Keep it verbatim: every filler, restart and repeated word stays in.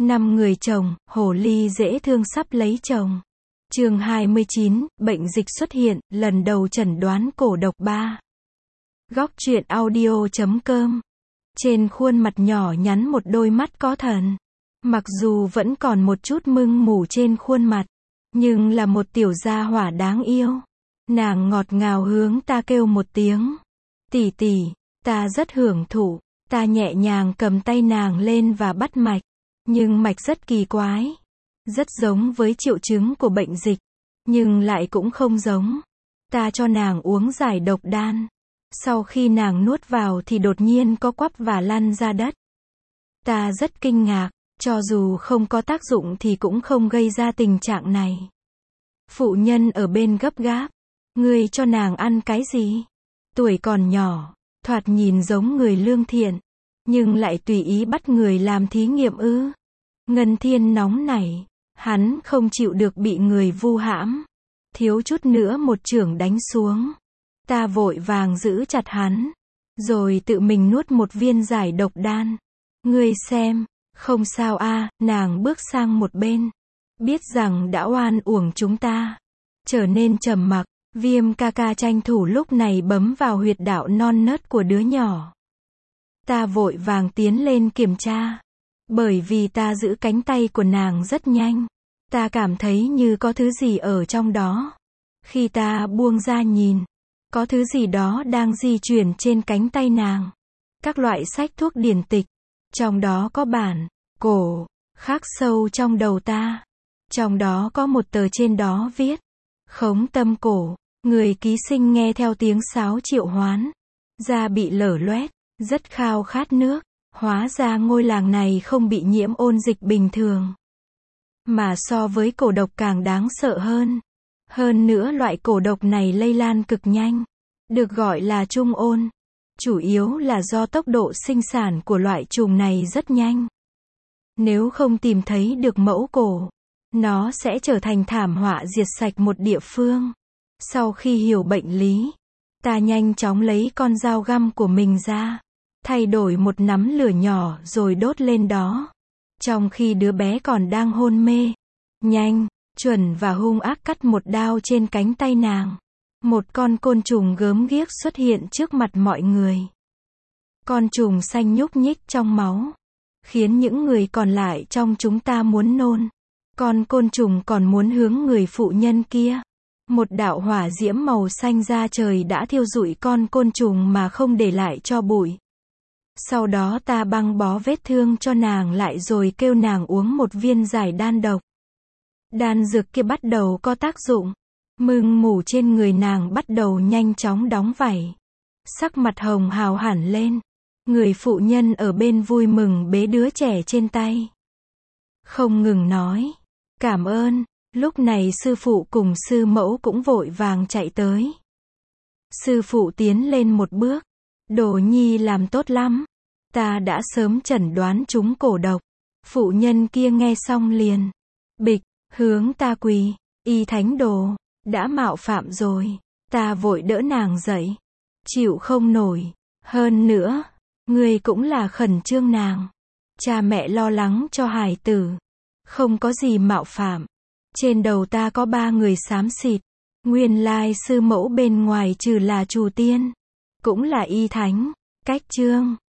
Năm người chồng, hồ ly dễ thương sắp lấy chồng. Chương hai mươi chín, bệnh dịch xuất hiện, lần đầu chẩn đoán cổ độc ba. Góc truyện audio chấm com. Trên khuôn mặt nhỏ nhắn một đôi mắt có thần. Mặc dù vẫn còn một chút mưng mủ trên khuôn mặt, nhưng là một tiểu gia hỏa đáng yêu. Nàng ngọt ngào hướng ta kêu một tiếng. Tỷ tỷ, ta rất hưởng thụ. Ta nhẹ nhàng cầm tay nàng lên và bắt mạch. Nhưng mạch rất kỳ quái. Rất giống với triệu chứng của bệnh dịch. Nhưng lại cũng không giống. Ta cho nàng uống giải độc đan. Sau khi nàng nuốt vào thì đột nhiên có quắp và lăn ra đất. Ta rất kinh ngạc. Cho dù không có tác dụng thì cũng không gây ra tình trạng này. Phụ nhân ở bên gấp gáp. Ngươi cho nàng ăn cái gì? Tuổi còn nhỏ, thoạt nhìn giống người lương thiện, nhưng lại tùy ý bắt người làm thí nghiệm ư? Ngân Thiên nóng nảy, hắn không chịu được bị người vu hãm, thiếu chút nữa một chưởng đánh xuống. Ta vội vàng giữ chặt hắn, rồi tự mình nuốt một viên giải độc đan. Ngươi xem, không sao a. Nàng bước sang một bên, biết rằng đã oan uổng chúng ta, trở nên trầm mặc. Viêm ca ca tranh thủ lúc này bấm vào huyệt đạo non nớt của đứa nhỏ. Ta vội vàng tiến lên kiểm tra. Bởi vì ta giữ cánh tay của nàng rất nhanh. Ta cảm thấy như có thứ gì ở trong đó. Khi ta buông ra nhìn, có thứ gì đó đang di chuyển trên cánh tay nàng. Các loại sách thuốc điển tịch. Trong đó có bản, cổ, khắc sâu trong đầu ta. Trong đó có một tờ trên đó viết. Khống tâm cổ. Người ký sinh nghe theo tiếng sáo triệu hoán. Da bị lở loét, rất khao khát nước. Hóa ra ngôi làng này không bị nhiễm ôn dịch bình thường. Mà so với cổ độc càng đáng sợ hơn. Hơn nữa loại cổ độc này lây lan cực nhanh. Được gọi là trung ôn. Chủ yếu là do tốc độ sinh sản của loại trùng này rất nhanh. Nếu không tìm thấy được mẫu cổ, nó sẽ trở thành thảm họa diệt sạch một địa phương. Sau khi hiểu bệnh lý, ta nhanh chóng lấy con dao găm của mình ra, thay đổi một nắm lửa nhỏ rồi đốt lên đó. Trong khi đứa bé còn đang hôn mê, nhanh, chuẩn và hung ác cắt một đao trên cánh tay nàng. Một con côn trùng gớm ghiếc xuất hiện trước mặt mọi người. Con trùng xanh nhúc nhích trong máu, khiến những người còn lại trong chúng ta muốn nôn. Con côn trùng còn muốn hướng người phụ nhân kia. Một đạo hỏa diễm màu xanh ra trời đã thiêu rụi con côn trùng mà không để lại cho bụi. Sau đó ta băng bó vết thương cho nàng lại rồi kêu nàng uống một viên giải đan độc. Đan dược kia bắt đầu có tác dụng. Mưng mủ trên người nàng bắt đầu nhanh chóng đóng vảy. Sắc mặt hồng hào hẳn lên. Người phụ nhân ở bên vui mừng bế đứa trẻ trên tay. Không ngừng nói. Cảm ơn. Lúc này sư phụ cùng sư mẫu cũng vội vàng chạy tới. Sư phụ tiến lên một bước. Đồ nhi làm tốt lắm. Ta đã sớm chẩn đoán chúng cổ độc. Phụ nhân kia nghe xong liền. Bịch, hướng ta quỳ. Y thánh đồ, đã mạo phạm rồi. Ta vội đỡ nàng dậy. Chịu không nổi. Hơn nữa, ngươi cũng là khẩn trương nàng. Cha mẹ lo lắng cho hài tử. Không có gì mạo phạm. Trên đầu ta có ba người xám xịt. Nguyên lai sư mẫu bên ngoài trừ là Trù Tiên, cũng là y thánh. Cách chương